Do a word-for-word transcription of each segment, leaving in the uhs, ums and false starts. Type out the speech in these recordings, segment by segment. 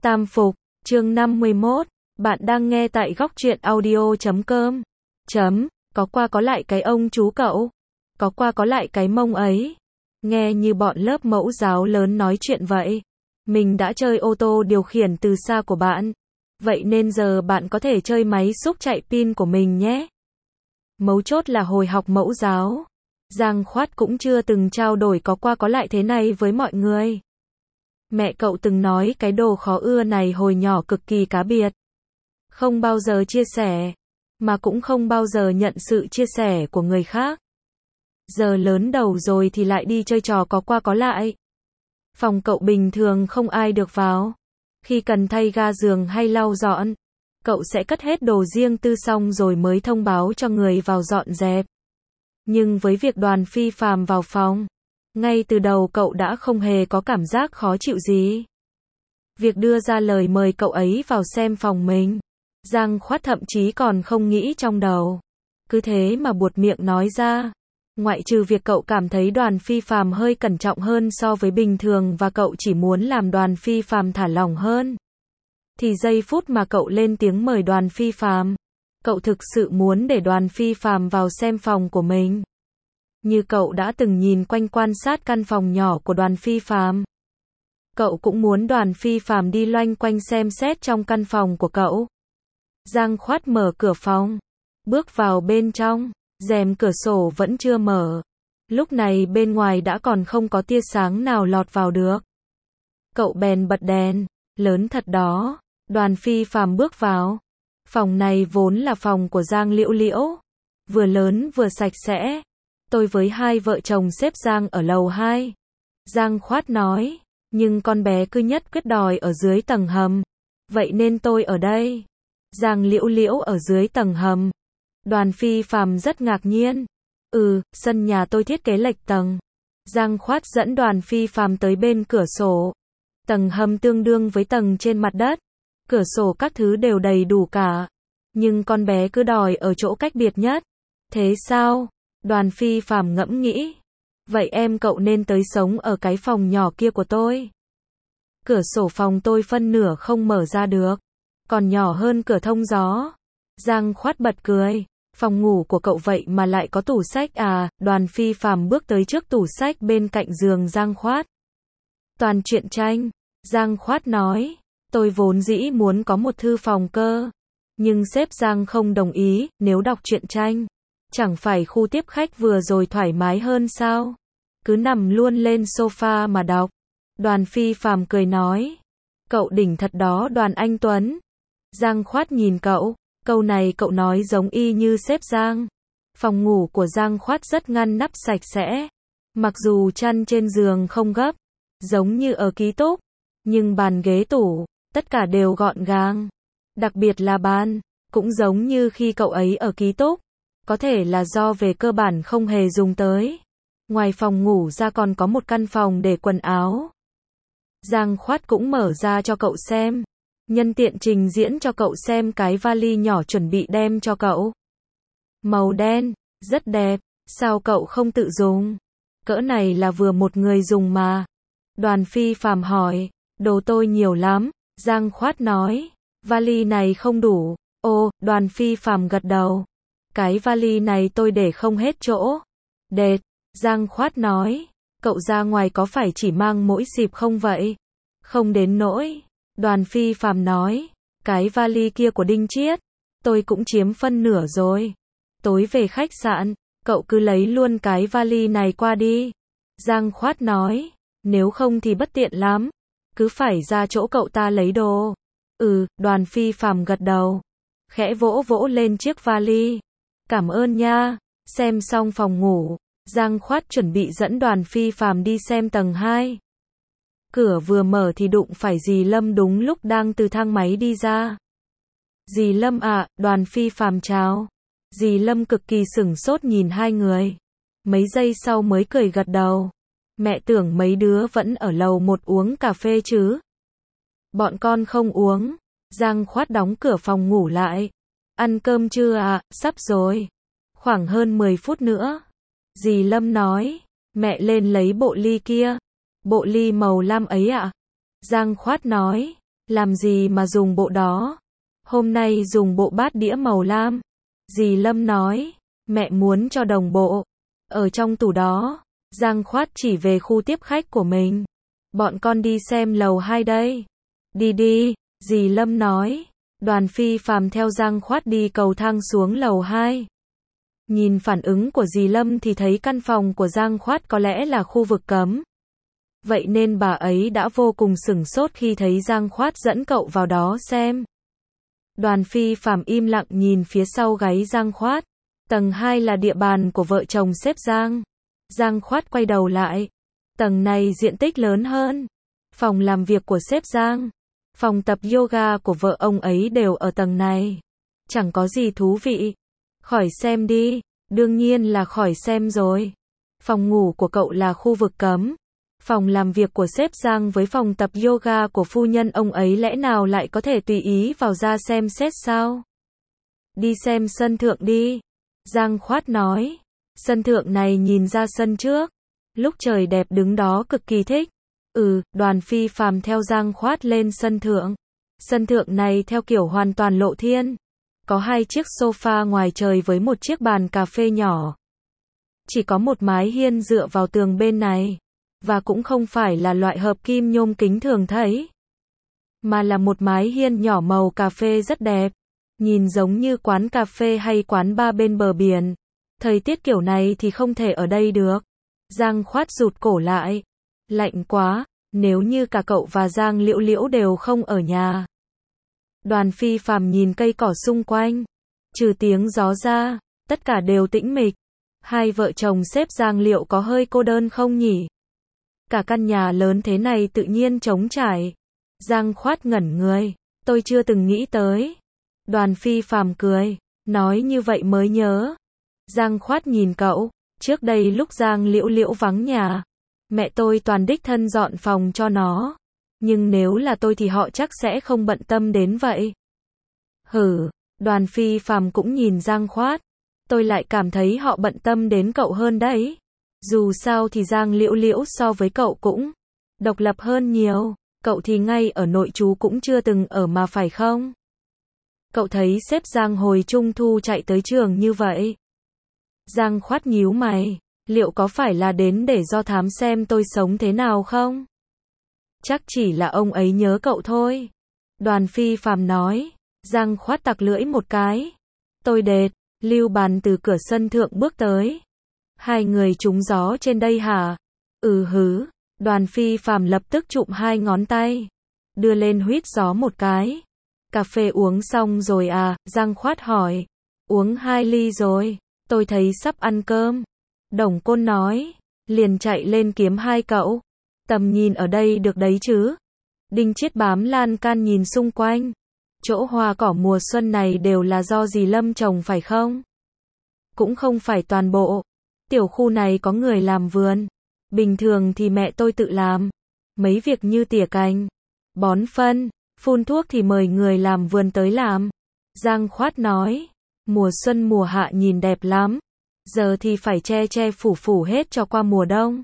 Tam Phục, chương năm mươi mốt, bạn đang nghe tại góc truyện audio chấm com. Chấm, có qua có lại cái ông chú cậu. Có qua có lại cái mông ấy. Nghe như bọn lớp mẫu giáo lớn nói chuyện vậy. Mình đã chơi ô tô điều khiển từ xa của bạn. Vậy nên giờ bạn có thể chơi máy xúc chạy pin của mình nhé. Mấu chốt là hồi học mẫu giáo, Giang Khoát cũng chưa từng trao đổi có qua có lại thế này với mọi người. Mẹ cậu từng nói cái đồ khó ưa này hồi nhỏ cực kỳ cá biệt. Không bao giờ chia sẻ, mà cũng không bao giờ nhận sự chia sẻ của người khác. Giờ lớn đầu rồi thì lại đi chơi trò có qua có lại. Phòng cậu bình thường không ai được vào. Khi cần thay ga giường hay lau dọn, cậu sẽ cất hết đồ riêng tư xong rồi mới thông báo cho người vào dọn dẹp. Nhưng với việc Đoàn Phi Phàm vào phòng, ngay từ đầu cậu đã không hề có cảm giác khó chịu gì. Việc đưa ra lời mời cậu ấy vào xem phòng mình, Giang Khoát thậm chí còn không nghĩ trong đầu. Cứ thế mà buột miệng nói ra. Ngoại trừ việc cậu cảm thấy Đoàn Phi Phàm hơi cẩn trọng hơn so với bình thường và cậu chỉ muốn làm Đoàn Phi Phàm thả lỏng hơn, thì giây phút mà cậu lên tiếng mời Đoàn Phi Phàm, cậu thực sự muốn để Đoàn Phi Phàm vào xem phòng của mình. Như cậu đã từng nhìn quanh quan sát căn phòng nhỏ của Đoàn Phi Phàm, cậu cũng muốn Đoàn Phi Phàm đi loanh quanh xem xét trong căn phòng của cậu. Giang Khoát mở cửa phòng, bước vào bên trong, rèm cửa sổ vẫn chưa mở. Lúc này bên ngoài đã còn không có tia sáng nào lọt vào được. Cậu bèn bật đèn, lớn thật đó. Đoàn Phi Phàm bước vào. Phòng này vốn là phòng của Giang Liễu Liễu, vừa lớn vừa sạch sẽ. Tôi với hai vợ chồng xếp Giang ở lầu hai. Giang Khoát nói, nhưng con bé cứ nhất quyết đòi ở dưới tầng hầm. Vậy nên tôi ở đây. Giang Liễu Liễu ở dưới tầng hầm. Đoàn Phi Phàm rất ngạc nhiên. Ừ, sân nhà tôi thiết kế lệch tầng. Giang Khoát dẫn Đoàn Phi Phàm tới bên cửa sổ. Tầng hầm tương đương với tầng trên mặt đất. Cửa sổ các thứ đều đầy đủ cả. Nhưng con bé cứ đòi ở chỗ cách biệt nhất. Thế sao? Đoàn Phi Phàm ngẫm nghĩ. Vậy em cậu nên tới sống ở cái phòng nhỏ kia của tôi. Cửa sổ phòng tôi phân nửa không mở ra được. Còn nhỏ hơn cửa thông gió. Giang Khoát bật cười. Phòng ngủ của cậu vậy mà lại có tủ sách à? Đoàn Phi Phàm bước tới trước tủ sách bên cạnh giường Giang Khoát. Toàn truyện tranh. Giang Khoát nói. Tôi vốn dĩ muốn có một thư phòng cơ. Nhưng sếp Giang không đồng ý, nếu đọc truyện tranh, chẳng phải khu tiếp khách vừa rồi thoải mái hơn sao? Cứ nằm luôn lên sofa mà đọc. Đoàn Phi Phàm cười nói. Cậu đỉnh thật đó Đoàn Anh Tuấn. Giang Khoát nhìn cậu. Câu này cậu nói giống y như sếp Giang. Phòng ngủ của Giang Khoát rất ngăn nắp sạch sẽ. Mặc dù chăn trên giường không gấp, giống như ở ký túc, nhưng bàn ghế tủ, tất cả đều gọn gàng. Đặc biệt là bàn, cũng giống như khi cậu ấy ở ký túc. Có thể là do về cơ bản không hề dùng tới. Ngoài phòng ngủ ra còn có một căn phòng để quần áo. Giang Khoát cũng mở ra cho cậu xem. Nhân tiện trình diễn cho cậu xem cái vali nhỏ chuẩn bị đem cho cậu. Màu đen, rất đẹp, sao cậu không tự dùng? Cỡ này là vừa một người dùng mà. Đoàn Phi Phàm hỏi, đồ tôi nhiều lắm. Giang Khoát nói, vali này không đủ. Ô, Đoàn Phi Phàm gật đầu. Cái vali này tôi để không hết chỗ. Đệt, Giang Khoát nói, cậu ra ngoài có phải chỉ mang mỗi xịp không vậy? Không đến nỗi. Đoàn Phi Phàm nói, cái vali kia của Đinh Chiết, tôi cũng chiếm phân nửa rồi. Tối về khách sạn, cậu cứ lấy luôn cái vali này qua đi. Giang Khoát nói, nếu không thì bất tiện lắm, cứ phải ra chỗ cậu ta lấy đồ. Ừ, Đoàn Phi Phàm gật đầu, khẽ vỗ vỗ lên chiếc vali. Cảm ơn nha. Xem xong phòng ngủ, Giang Khoát chuẩn bị dẫn Đoàn Phi Phàm đi xem tầng hai. Cửa vừa mở thì đụng phải dì Lâm đúng lúc đang từ thang máy đi ra. Dì Lâm ạ, à, Đoàn Phi Phàm chào. Dì Lâm cực kỳ sửng sốt nhìn hai người. Mấy giây sau mới cười gật đầu. Mẹ tưởng mấy đứa vẫn ở lầu một uống cà phê chứ. Bọn con không uống. Giang Khoát đóng cửa phòng ngủ lại. Ăn cơm chưa ạ? À? Sắp rồi. Khoảng hơn mười phút nữa. Dì Lâm nói. Mẹ lên lấy bộ ly kia. Bộ ly màu lam ấy ạ. À? Giang Khoát nói. Làm gì mà dùng bộ đó? Hôm nay dùng bộ bát đĩa màu lam. Dì Lâm nói, mẹ muốn cho đồng bộ. Ở trong tủ đó. Giang Khoát chỉ về khu tiếp khách của mình. Bọn con đi xem lầu hai đây. Đi đi, dì Lâm nói. Đoàn Phi Phàm theo Giang Khoát đi cầu thang xuống lầu hai. Nhìn phản ứng của dì Lâm thì thấy căn phòng của Giang Khoát có lẽ là khu vực cấm. Vậy nên bà ấy đã vô cùng sửng sốt khi thấy Giang Khoát dẫn cậu vào đó xem. Đoàn Phi Phàm im lặng nhìn phía sau gáy Giang Khoát. Tầng hai là địa bàn của vợ chồng sếp Giang. Giang Khoát quay đầu lại. Tầng này diện tích lớn hơn. Phòng làm việc của sếp Giang, phòng tập yoga của vợ ông ấy đều ở tầng này. Chẳng có gì thú vị. Khỏi xem đi. Đương nhiên là khỏi xem rồi. Phòng ngủ của cậu là khu vực cấm. Phòng làm việc của sếp Giang với phòng tập yoga của phu nhân ông ấy lẽ nào lại có thể tùy ý vào ra xem xét sao? Đi xem sân thượng đi. Giang Khoát nói. Sân thượng này nhìn ra sân trước. Lúc trời đẹp đứng đó cực kỳ thích. Ừ, Đoàn Phi Phàm theo Giang Khoát lên sân thượng. Sân thượng này theo kiểu hoàn toàn lộ thiên. Có hai chiếc sofa ngoài trời với một chiếc bàn cà phê nhỏ. Chỉ có một mái hiên dựa vào tường bên này. Và cũng không phải là loại hợp kim nhôm kính thường thấy. Mà là một mái hiên nhỏ màu cà phê rất đẹp. Nhìn giống như quán cà phê hay quán bar bên bờ biển. Thời tiết kiểu này thì không thể ở đây được. Giang Khoát rụt cổ lại. Lạnh quá, nếu như cả cậu và Giang Liễu Liễu đều không ở nhà. Đoàn Phi Phàm nhìn cây cỏ xung quanh. Trừ tiếng gió ra, tất cả đều tĩnh mịch. Hai vợ chồng sếp Giang liệu có hơi cô đơn không nhỉ? Cả căn nhà lớn thế này tự nhiên trống trải. Giang Khoát ngẩn người. Tôi chưa từng nghĩ tới. Đoàn Phi Phàm cười. Nói như vậy mới nhớ. Giang Khoát nhìn cậu. Trước đây lúc Giang Liễu Liễu vắng nhà, mẹ tôi toàn đích thân dọn phòng cho nó. Nhưng nếu là tôi thì họ chắc sẽ không bận tâm đến vậy. Hử, Đoàn Phi Phàm cũng nhìn Giang Khoát. Tôi lại cảm thấy họ bận tâm đến cậu hơn đấy. Dù sao thì Giang Liễu Liễu so với cậu cũng độc lập hơn nhiều. Cậu thì ngay ở nội trú cũng chưa từng ở mà phải không? Cậu thấy sếp Giang hồi trung thu chạy tới trường như vậy. Giang Khoát nhíu mày. Liệu có phải là đến để do thám xem tôi sống thế nào không? Chắc chỉ là ông ấy nhớ cậu thôi. Đoàn Phi Phàm nói. Giang Khoát tặc lưỡi một cái. Tôi đệt. Lưu Bàn từ cửa sân thượng bước tới. Hai người trúng gió trên đây hả? Ừ hứ. Đoàn Phi Phàm lập tức chụm hai ngón tay. Đưa lên huýt gió một cái. Cà phê uống xong rồi à? Giang Khoát hỏi. Uống hai ly rồi. Tôi thấy sắp ăn cơm. Đồng Côn nói. Liền chạy lên kiếm hai cậu. Tầm nhìn ở đây được đấy chứ? Đinh Chiết bám lan can nhìn xung quanh. Chỗ hoa cỏ mùa xuân này đều là do dì Lâm trồng phải không? Cũng không phải toàn bộ. Tiểu khu này có người làm vườn. Bình thường thì mẹ tôi tự làm. Mấy việc như tỉa cành, bón phân, phun thuốc thì mời người làm vườn tới làm. Giang Khoát nói. Mùa xuân mùa hạ nhìn đẹp lắm. Giờ thì phải che che phủ phủ hết cho qua mùa đông.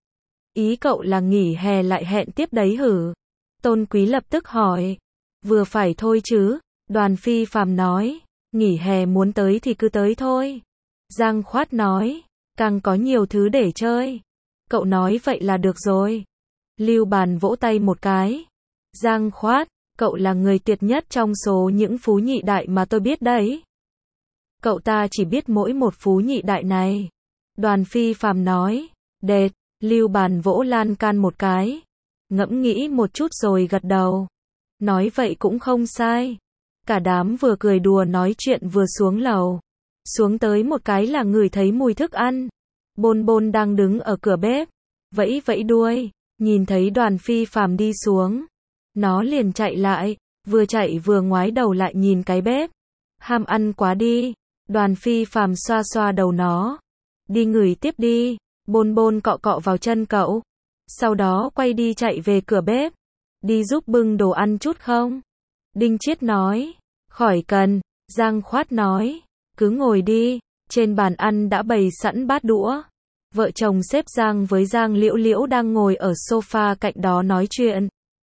Ý cậu là nghỉ hè lại hẹn tiếp đấy hử? Tôn Quý lập tức hỏi. Vừa phải thôi chứ. Đoàn Phi Phàm nói. Nghỉ hè muốn tới thì cứ tới thôi. Giang Khoát nói. Càng có nhiều thứ để chơi. Cậu nói vậy là được rồi. Lưu Bàn vỗ tay một cái. Giang Khoát, cậu là người tuyệt nhất trong số những phú nhị đại mà tôi biết đấy. Cậu ta chỉ biết mỗi một phú nhị đại này. Đoàn Phi Phàm nói. Đệt, Lưu Bàn vỗ lan can một cái. Ngẫm nghĩ một chút rồi gật đầu. Nói vậy cũng không sai. Cả đám vừa cười đùa nói chuyện vừa xuống lầu. Xuống tới một cái là ngửi thấy mùi thức ăn. Bôn Bôn đang đứng ở cửa bếp. Vẫy vẫy đuôi. Nhìn thấy Đoàn Phi Phàm đi xuống. Nó liền chạy lại. Vừa chạy vừa ngoái đầu lại nhìn cái bếp. Ham ăn quá đi. Đoàn Phi Phàm xoa xoa đầu nó. Đi ngửi tiếp đi. Bôn Bôn cọ cọ vào chân cậu. Sau đó quay đi chạy về cửa bếp. Đi giúp bưng đồ ăn chút không? Đinh Chiết nói. Khỏi cần. Giang Khoát nói. Cứ ngồi đi. Trên bàn ăn đã bày sẵn bát đũa. Vợ chồng sếp Giang với Giang Liễu Liễu đang ngồi ở sofa cạnh đó nói chuyện.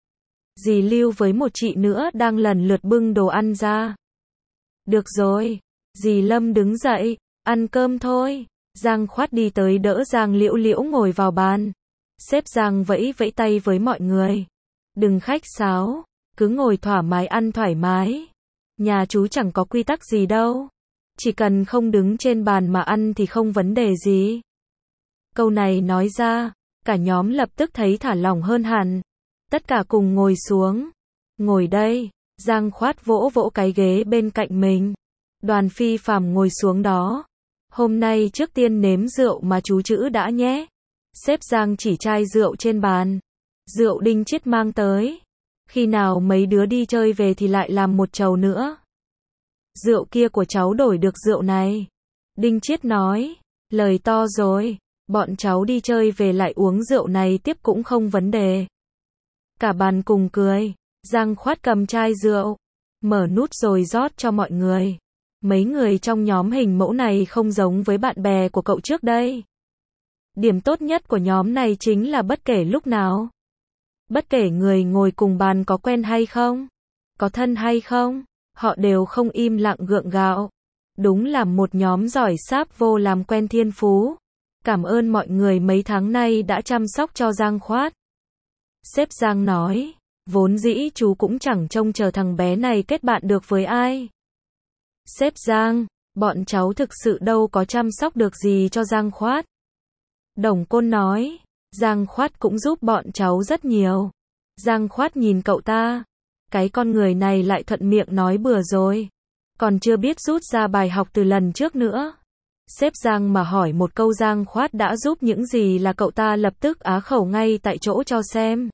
Dì Lưu với một chị nữa đang lần lượt bưng đồ ăn ra. Được rồi, dì Lâm đứng dậy, ăn cơm thôi. Giang Khoát đi tới đỡ Giang Liễu Liễu ngồi vào bàn. Sếp Giang vẫy vẫy tay với mọi người. Đừng khách sáo, cứ ngồi thoải mái ăn thoải mái. Nhà chú chẳng có quy tắc gì đâu. Chỉ cần không đứng trên bàn mà ăn thì không vấn đề gì. Câu này nói ra, cả nhóm lập tức thấy thả lỏng hơn hẳn. Tất cả cùng ngồi xuống. Ngồi đây, Giang Khoát vỗ vỗ cái ghế bên cạnh mình. Đoàn Phi Phàm ngồi xuống đó. Hôm nay trước tiên nếm rượu mà chú chữ đã nhé. Sếp Giang chỉ chai rượu trên bàn. Rượu Đinh Chiết mang tới. Khi nào mấy đứa đi chơi về thì lại làm một chầu nữa. Rượu kia của cháu đổi được rượu này. Đinh Chiết nói. Lời to rồi. Bọn cháu đi chơi về lại uống rượu này tiếp cũng không vấn đề. Cả bàn cùng cười. Giang Khoát cầm chai rượu. Mở nút rồi rót cho mọi người. Mấy người trong nhóm hình mẫu này không giống với bạn bè của cậu trước đây. Điểm tốt nhất của nhóm này chính là bất kể lúc nào. Bất kể người ngồi cùng bàn có quen hay không, có thân hay không, họ đều không im lặng gượng gạo. Đúng là một nhóm giỏi sáp vô làm quen thiên phú. Cảm ơn mọi người mấy tháng nay đã chăm sóc cho Giang Khoát. Sếp Giang nói, vốn dĩ chú cũng chẳng trông chờ thằng bé này kết bạn được với ai. Sếp Giang, bọn cháu thực sự đâu có chăm sóc được gì cho Giang Khoát. Đồng Côn nói, Giang Khoát cũng giúp bọn cháu rất nhiều. Giang Khoát nhìn cậu ta, cái con người này lại thuận miệng nói bừa rồi. Còn chưa biết rút ra bài học từ lần trước nữa. Sếp Giang mà hỏi một câu Giang Khoát đã giúp những gì là cậu ta lập tức á khẩu ngay tại chỗ cho xem.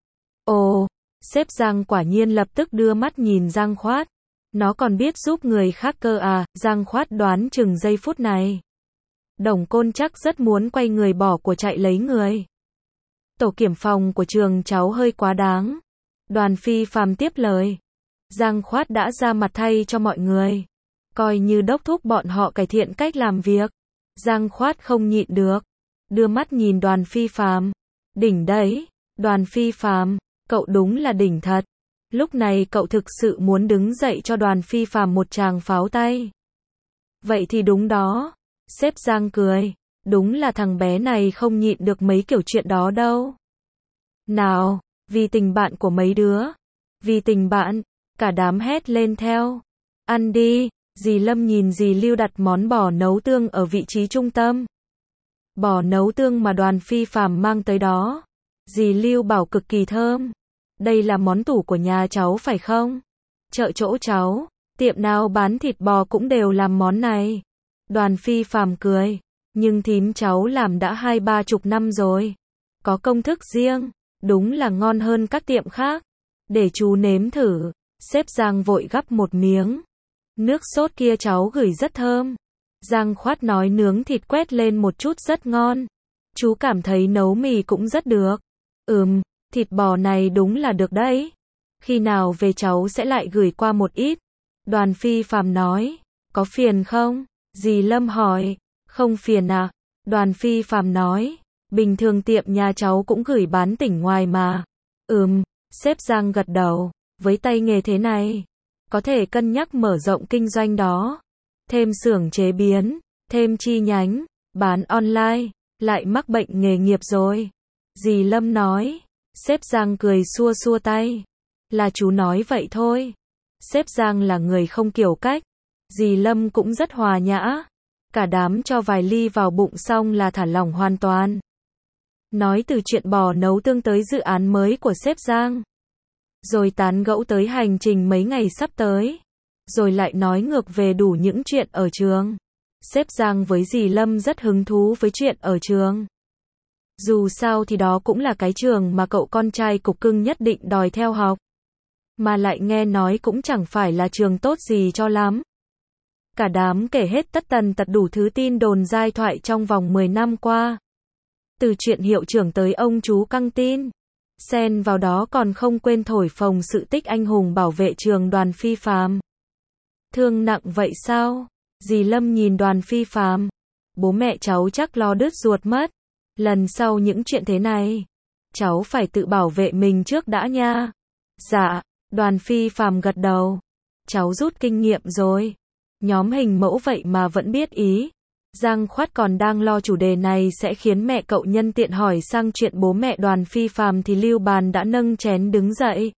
Ồ, sếp Giang quả nhiên lập tức đưa mắt nhìn Giang Khoát. Nó còn biết giúp người khác cơ à, Giang Khoát đoán chừng giây phút này. Đồng Côn chắc rất muốn quay người bỏ của chạy lấy người. Tổ kiểm phòng của trường cháu hơi quá đáng. Đoàn Phi Phàm tiếp lời. Giang Khoát đã ra mặt thay cho mọi người. Coi như đốc thúc bọn họ cải thiện cách làm việc. Giang Khoát không nhịn được. Đưa mắt nhìn Đoàn Phi Phàm. Đỉnh đấy, Đoàn Phi Phàm, cậu đúng là đỉnh thật. Lúc này cậu thực sự muốn đứng dậy cho Đoàn Phi Phàm một tràng pháo tay. Vậy thì đúng đó. Sếp Giang cười. Đúng là thằng bé này không nhịn được mấy kiểu chuyện đó đâu. Nào, vì tình bạn của mấy đứa. Vì tình bạn, cả đám hét lên theo. Ăn đi, dì Lâm nhìn dì Lưu đặt món bò nấu tương ở vị trí trung tâm. Bò nấu tương mà Đoàn Phi Phàm mang tới đó. Dì Lưu bảo cực kỳ thơm. Đây là món tủ của nhà cháu phải không? Chợ chỗ cháu, tiệm nào bán thịt bò cũng đều làm món này. Đoàn Phi Phàm cười. Nhưng thím cháu làm đã hai ba chục năm rồi. Có công thức riêng. Đúng là ngon hơn các tiệm khác. Để chú nếm thử. Sếp Giang vội gắp một miếng. Nước sốt kia cháu gửi rất thơm. Giang Khoát nói nướng thịt quét lên một chút rất ngon. Chú cảm thấy nấu mì cũng rất được. Ừm, thịt bò này đúng là được đấy. Khi nào về cháu sẽ lại gửi qua một ít. Đoàn Phi Phàm nói. Có phiền không? Dì Lâm hỏi. Không phiền à? Đoàn Phi Phàm nói. Bình thường tiệm nhà cháu cũng gửi bán tỉnh ngoài mà. Ừm, sếp Giang gật đầu. Với tay nghề thế này, có thể cân nhắc mở rộng kinh doanh đó. Thêm xưởng chế biến, thêm chi nhánh, bán online, lại mắc bệnh nghề nghiệp rồi. Dì Lâm nói. Sếp Giang cười xua xua tay. Là chú nói vậy thôi. Sếp Giang là người không kiểu cách. Dì Lâm cũng rất hòa nhã. Cả đám cho vài ly vào bụng xong là thả lỏng hoàn toàn. Nói từ chuyện bò nấu tương tới dự án mới của sếp Giang. Rồi tán gẫu tới hành trình mấy ngày sắp tới. Rồi lại nói ngược về đủ những chuyện ở trường. Sếp Giang với dì Lâm rất hứng thú với chuyện ở trường. Dù sao thì đó cũng là cái trường mà cậu con trai cục cưng nhất định đòi theo học. Mà lại nghe nói cũng chẳng phải là trường tốt gì cho lắm. Cả đám kể hết tất tần tật đủ thứ tin đồn giai thoại trong vòng mười năm qua. Từ chuyện hiệu trưởng tới ông chú căng tin. Xen vào đó còn không quên thổi phồng sự tích anh hùng bảo vệ trường Đoàn Phi Phàm. Thương nặng vậy sao? Dì Lâm nhìn Đoàn Phi Phàm. Bố mẹ cháu chắc lo đứt ruột mất. Lần sau những chuyện thế này, cháu phải tự bảo vệ mình trước đã nha. Dạ, Đoàn Phi Phàm gật đầu. Cháu rút kinh nghiệm rồi. Nhóm hình mẫu vậy mà vẫn biết ý. Giang Khoát còn đang lo chủ đề này sẽ khiến mẹ cậu nhân tiện hỏi sang chuyện bố mẹ Đoàn Phi Phàm thì Lưu Bàn đã nâng chén đứng dậy.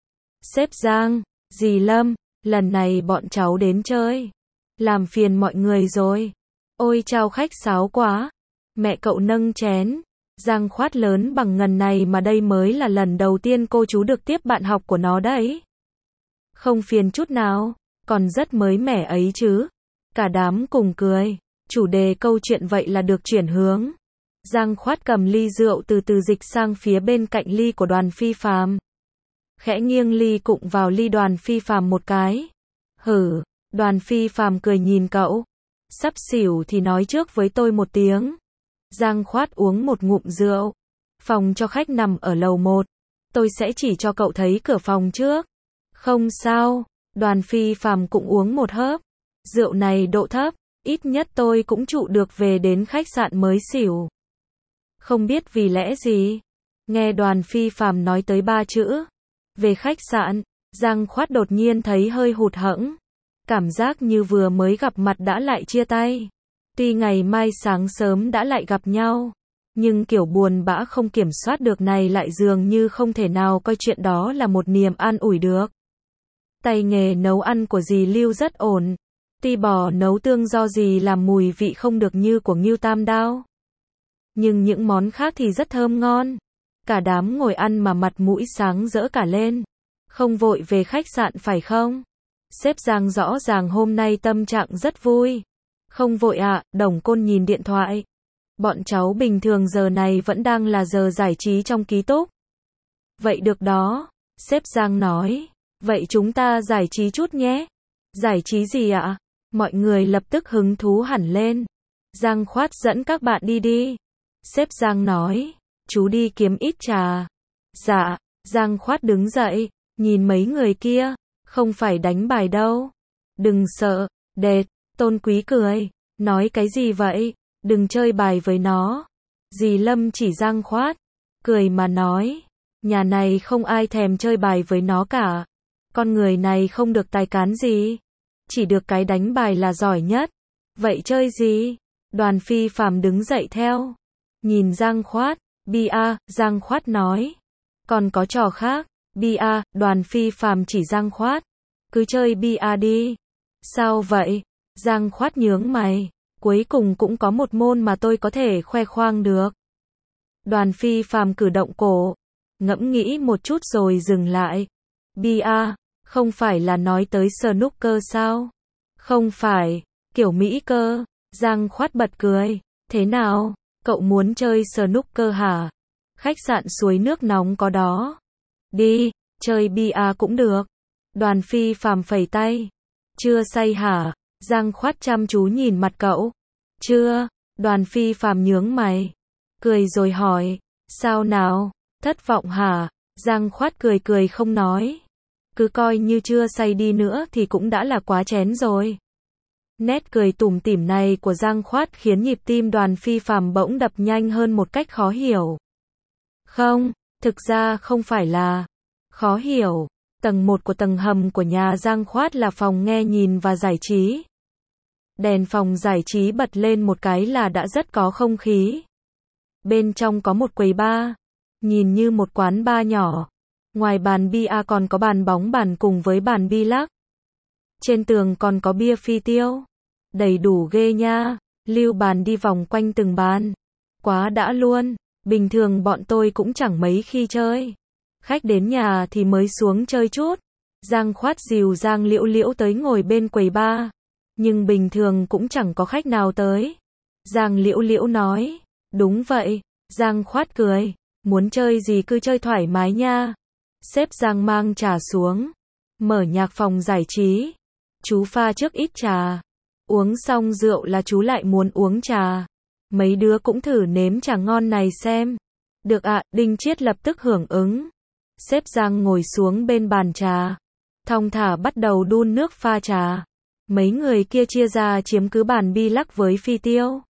Sếp Giang, dì Lâm, lần này bọn cháu đến chơi. Làm phiền mọi người rồi. Ôi chào khách sáo quá. Mẹ cậu nâng chén. Giang Khoát lớn bằng ngần này mà đây mới là lần đầu tiên cô chú được tiếp bạn học của nó đấy. Không phiền chút nào, còn rất mới mẻ ấy chứ. Cả đám cùng cười. Chủ đề câu chuyện vậy là được chuyển hướng. Giang Khoát cầm ly rượu từ từ dịch sang phía bên cạnh ly của Đoàn Phi Phàm. Khẽ nghiêng ly cụng vào ly Đoàn Phi Phàm một cái. Hử, Đoàn Phi Phàm cười nhìn cậu. Sắp xỉu thì nói trước với tôi một tiếng. Giang Khoát uống một ngụm rượu. Phòng cho khách nằm ở lầu một. Tôi sẽ chỉ cho cậu thấy cửa phòng trước. Không sao, Đoàn Phi Phàm cũng uống một hớp. Rượu này độ thấp, ít nhất tôi cũng trụ được về đến khách sạn mới xỉu. Không biết vì lẽ gì. Nghe Đoàn Phi Phàm nói tới ba chữ. Về khách sạn, Giang Khoát đột nhiên thấy hơi hụt hẫng. Cảm giác như vừa mới gặp mặt đã lại chia tay. Tuy ngày mai sáng sớm đã lại gặp nhau, nhưng kiểu buồn bã không kiểm soát được này lại dường như không thể nào coi chuyện đó là một niềm an ủi được. Tay nghề nấu ăn của dì Lưu rất ổn. Tuy bò nấu tương do dì làm mùi vị không được như của Ngưu Tam Đao, nhưng những món khác thì rất thơm ngon. Cả đám ngồi ăn mà mặt mũi sáng rỡ cả lên. Không vội về khách sạn phải không? Sếp Giang rõ ràng hôm nay tâm trạng rất vui. Không vội ạ, Đồng Côn nhìn điện thoại. Bọn cháu bình thường giờ này vẫn đang là giờ giải trí trong ký túc. Vậy được đó, sếp Giang nói. Vậy chúng ta giải trí chút nhé. Giải trí gì ạ? Mọi người lập tức hứng thú hẳn lên. Giang Khoát dẫn các bạn đi đi. Sếp Giang nói. Chú đi kiếm ít trà. Dạ, Giang Khoát đứng dậy, nhìn mấy người kia. Không phải đánh bài đâu. Đừng sợ, đệt. Tôn Quý cười. Nói cái gì vậy? Đừng chơi bài với nó. Dì Lâm chỉ Giang Khoát. Cười mà nói. Nhà này không ai thèm chơi bài với nó cả. Con người này không được tài cán gì. Chỉ được cái đánh bài là giỏi nhất. Vậy chơi gì? Đoàn Phi Phàm đứng dậy theo. Nhìn Giang Khoát. Bia, Giang Khoát nói. Còn có trò khác. Bia, Đoàn Phi Phàm chỉ Giang Khoát. Cứ chơi bia đi. Sao vậy? Giang Khoát nhướng mày. Cuối cùng cũng có một môn mà tôi có thể khoe khoang được. Đoàn Phi Phàm cử động cổ. Ngẫm nghĩ một chút rồi dừng lại. Bia, không phải là nói tới snooker sao? Không phải, kiểu Mỹ cơ. Giang Khoát bật cười. Thế nào? Cậu muốn chơi snooker hả? Khách sạn suối nước nóng có đó. Đi, chơi bia cũng được. Đoàn Phi Phàm phẩy tay. Chưa say hả? Giang Khoát chăm chú nhìn mặt cậu. Chưa. Đoàn Phi Phàm nhướng mày. Cười rồi hỏi. Sao nào? Thất vọng hả? Giang Khoát cười cười không nói. Cứ coi như chưa say đi nữa thì cũng đã là quá chén rồi. Nét cười tủm tỉm này của Giang Khoát khiến nhịp tim Đoàn Phi Phàm bỗng đập nhanh hơn một cách khó hiểu. Không, thực ra không phải là khó hiểu. Tầng một của tầng hầm của nhà Giang Khoát là phòng nghe nhìn và giải trí. Đèn phòng giải trí bật lên một cái là đã rất có không khí. Bên trong có một quầy bar, nhìn như một quán bar nhỏ. Ngoài bàn bia còn có bàn bóng bàn cùng với bàn bi lắc. Trên tường còn có bia phi tiêu. Đầy đủ ghê nha. Lưu Bàn đi vòng quanh từng bàn. Quá đã luôn. Bình thường bọn tôi cũng chẳng mấy khi chơi. Khách đến nhà thì mới xuống chơi chút. Giang Khoát dìu Giang Liễu Liễu tới ngồi bên quầy bar. Nhưng bình thường cũng chẳng có khách nào tới. Giang Liễu Liễu nói. Đúng vậy. Giang Khoát cười. Muốn chơi gì cứ chơi thoải mái nha. Sếp Giang mang trà xuống. Mở nhạc phòng giải trí. Chú pha trước ít trà. Uống xong rượu là chú lại muốn uống trà. Mấy đứa cũng thử nếm trà ngon này xem. Được ạ, Đinh Chiết lập tức hưởng ứng. Sếp Giang ngồi xuống bên bàn trà. Thong thả bắt đầu đun nước pha trà. Mấy người kia chia ra chiếm cứ bàn bi lắc với phi tiêu.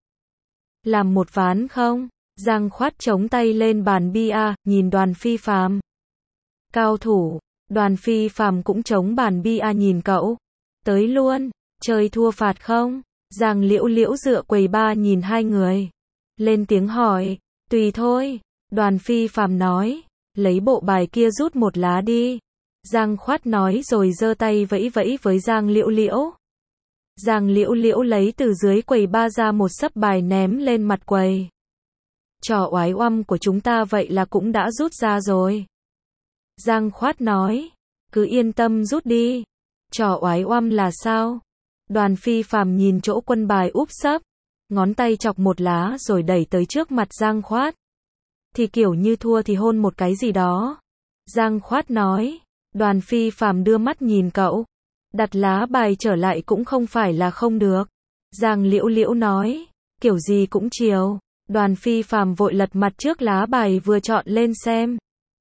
Làm một ván không? Giang Khoát chống tay lên bàn bia, nhìn Đoàn Phi Phàm. Cao thủ, Đoàn Phi Phàm cũng chống bàn bia nhìn cậu. Tới luôn, chơi thua phạt không? Giang Liễu Liễu dựa quầy ba nhìn hai người. Lên tiếng hỏi, tùy thôi. Đoàn Phi Phàm nói, lấy bộ bài kia rút một lá đi. Giang Khoát nói rồi giơ tay vẫy vẫy với Giang Liễu Liễu. Giang Liễu Liễu lấy từ dưới quầy ba ra một xấp bài ném lên mặt quầy. Trò oái oăm của chúng ta vậy là cũng đã rút ra rồi. Giang Khoát nói, cứ yên tâm rút đi. Trò oái oăm là sao? Đoàn Phi Phàm nhìn chỗ quân bài úp sấp, ngón tay chọc một lá rồi đẩy tới trước mặt Giang Khoát. Thì kiểu như thua thì hôn một cái gì đó. Giang Khoát nói. Đoàn Phi Phàm đưa mắt nhìn cậu. Đặt lá bài trở lại cũng không phải là không được. Giang Liễu Liễu nói, kiểu gì cũng chiều. Đoàn Phi Phàm vội lật mặt trước lá bài vừa chọn lên xem.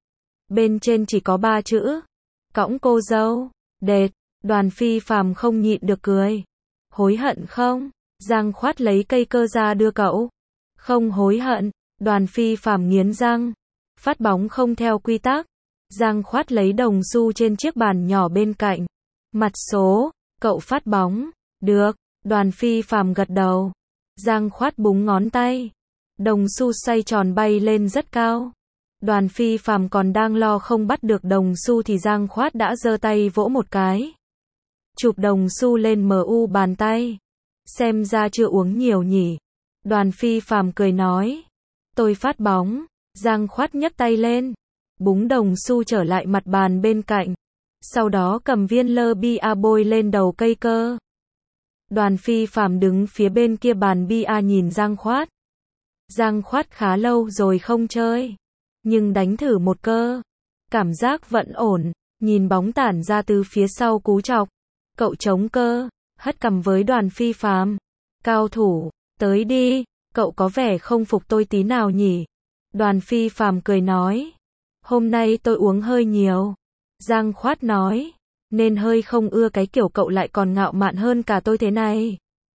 Bên trên chỉ có ba chữ. Cõng cô dâu. Đệt. Đoàn Phi Phàm không nhịn được cười. Hối hận không? Giang Khoát lấy cây cơ ra đưa cậu. Không hối hận. Đoàn Phi Phàm nghiến răng. Phát bóng không theo quy tắc. Giang Khoát lấy đồng xu trên chiếc bàn nhỏ bên cạnh. Mặt số, cậu phát bóng. Được. Đoàn Phi Phàm gật đầu. Giang Khoát búng ngón tay. Đồng xu xoay tròn bay lên rất cao. Đoàn Phi Phàm còn đang lo không bắt được đồng xu thì Giang Khoát đã giơ tay vỗ một cái. Chụp đồng xu lên mờ u bàn tay. Xem ra chưa uống nhiều nhỉ. Đoàn Phi Phàm cười nói. Tôi phát bóng. Giang Khoát nhấc tay lên. Búng đồng xu trở lại mặt bàn bên cạnh. Sau đó cầm viên lơ bia bôi lên đầu cây cơ. Đoàn Phi Phàm đứng phía bên kia bàn bia nhìn Giang Khoát. Giang Khoát khá lâu rồi không chơi. Nhưng đánh thử một cơ. Cảm giác vẫn ổn. Nhìn bóng tản ra từ phía sau cú chọc. Cậu chống cơ. Hất cằm với Đoàn Phi Phàm. Cao thủ, tới đi. Cậu có vẻ không phục tôi tí nào nhỉ. Đoàn Phi Phàm cười nói. Hôm nay tôi uống hơi nhiều. Giang Khoát nói. Nên hơi không ưa cái kiểu cậu lại còn ngạo mạn hơn cả tôi thế này.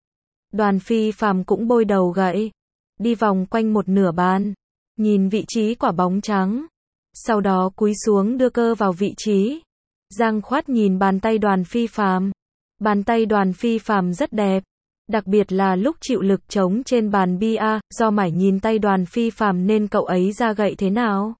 Đoàn Phi Phàm cũng bôi đầu gậy. Đi vòng quanh một nửa bàn. Nhìn vị trí quả bóng trắng. Sau đó cúi xuống đưa cơ vào vị trí. Giang Khoát nhìn bàn tay Đoàn Phi Phàm. Bàn tay Đoàn Phi Phàm rất đẹp. Đặc biệt là lúc chịu lực trống trên bàn bia, do mải nhìn tay Đoàn Phi Phàm nên cậu ấy ra gậy thế nào.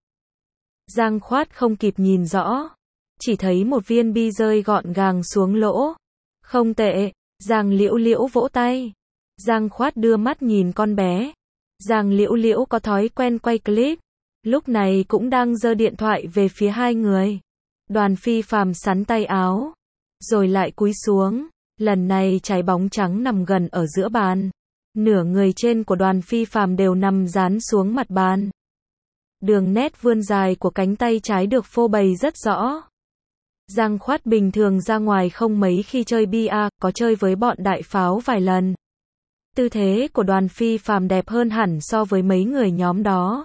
Giang Khoát không kịp nhìn rõ. Chỉ thấy một viên bi rơi gọn gàng xuống lỗ. Không tệ. Giang Liễu Liễu vỗ tay. Giang Khoát đưa mắt nhìn con bé. Giang Liễu Liễu có thói quen quay clip. Lúc này cũng đang giơ điện thoại về phía hai người. Đoàn Phi Phàm sắn tay áo. Rồi lại cúi xuống. Lần này trái bóng trắng nằm gần ở giữa bàn. Nửa người trên của Đoàn Phi Phàm đều nằm dán xuống mặt bàn. Đường nét vươn dài của cánh tay trái được phô bày rất rõ. Giang Khoát bình thường ra ngoài không mấy khi chơi bia, có chơi với bọn đại pháo vài lần. Tư thế của Đoàn Phi Phàm đẹp hơn hẳn so với mấy người nhóm đó.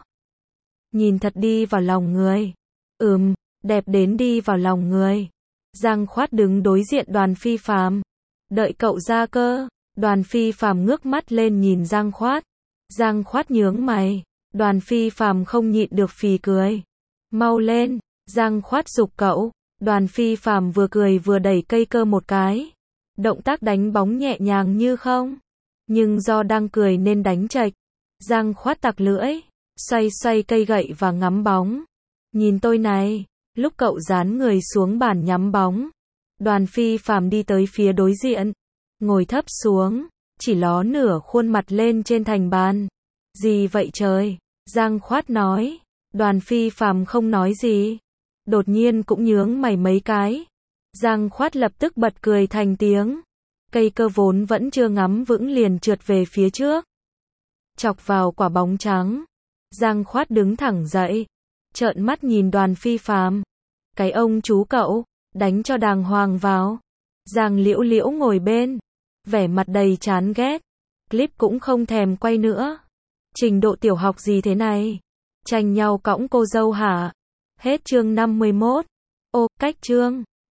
Nhìn thật đi vào lòng người. Ừm, đẹp đến đi vào lòng người. Giang Khoát đứng đối diện Đoàn Phi Phàm. Đợi cậu ra cơ. Đoàn Phi Phàm ngước mắt lên nhìn Giang Khoát. Giang Khoát nhướng mày. Đoàn Phi Phàm không nhịn được phì cười. Mau lên. Giang Khoát giục cậu. Đoàn Phi Phàm vừa cười vừa đẩy cây cơ một cái. Động tác đánh bóng nhẹ nhàng như không. Nhưng do đang cười nên đánh chệch. Giang Khoát tặc lưỡi. Xoay xoay cây gậy và ngắm bóng. Nhìn tôi này. Lúc cậu dán người xuống bàn nhắm bóng. Đoàn Phi Phàm đi tới phía đối diện. Ngồi thấp xuống. Chỉ ló nửa khuôn mặt lên trên thành bàn. Gì vậy trời? Giang Khoát nói. Đoàn Phi Phàm không nói gì. Đột nhiên cũng nhướng mày mấy cái. Giang Khoát lập tức bật cười thành tiếng. Cây cơ vốn vẫn chưa ngắm vững liền trượt về phía trước. Chọc vào quả bóng trắng. Giang Khoát đứng thẳng dậy. Trợn mắt nhìn Đoàn Phi Phàm. Cái ông chú cậu, đánh cho đàng hoàng vào. Giang Liễu Liễu ngồi bên. Vẻ mặt đầy chán ghét. Clip cũng không thèm quay nữa. Trình độ tiểu học gì thế này? Tranh nhau cõng cô dâu hả? Hết chương năm mươi mốt. Ô, cách chương.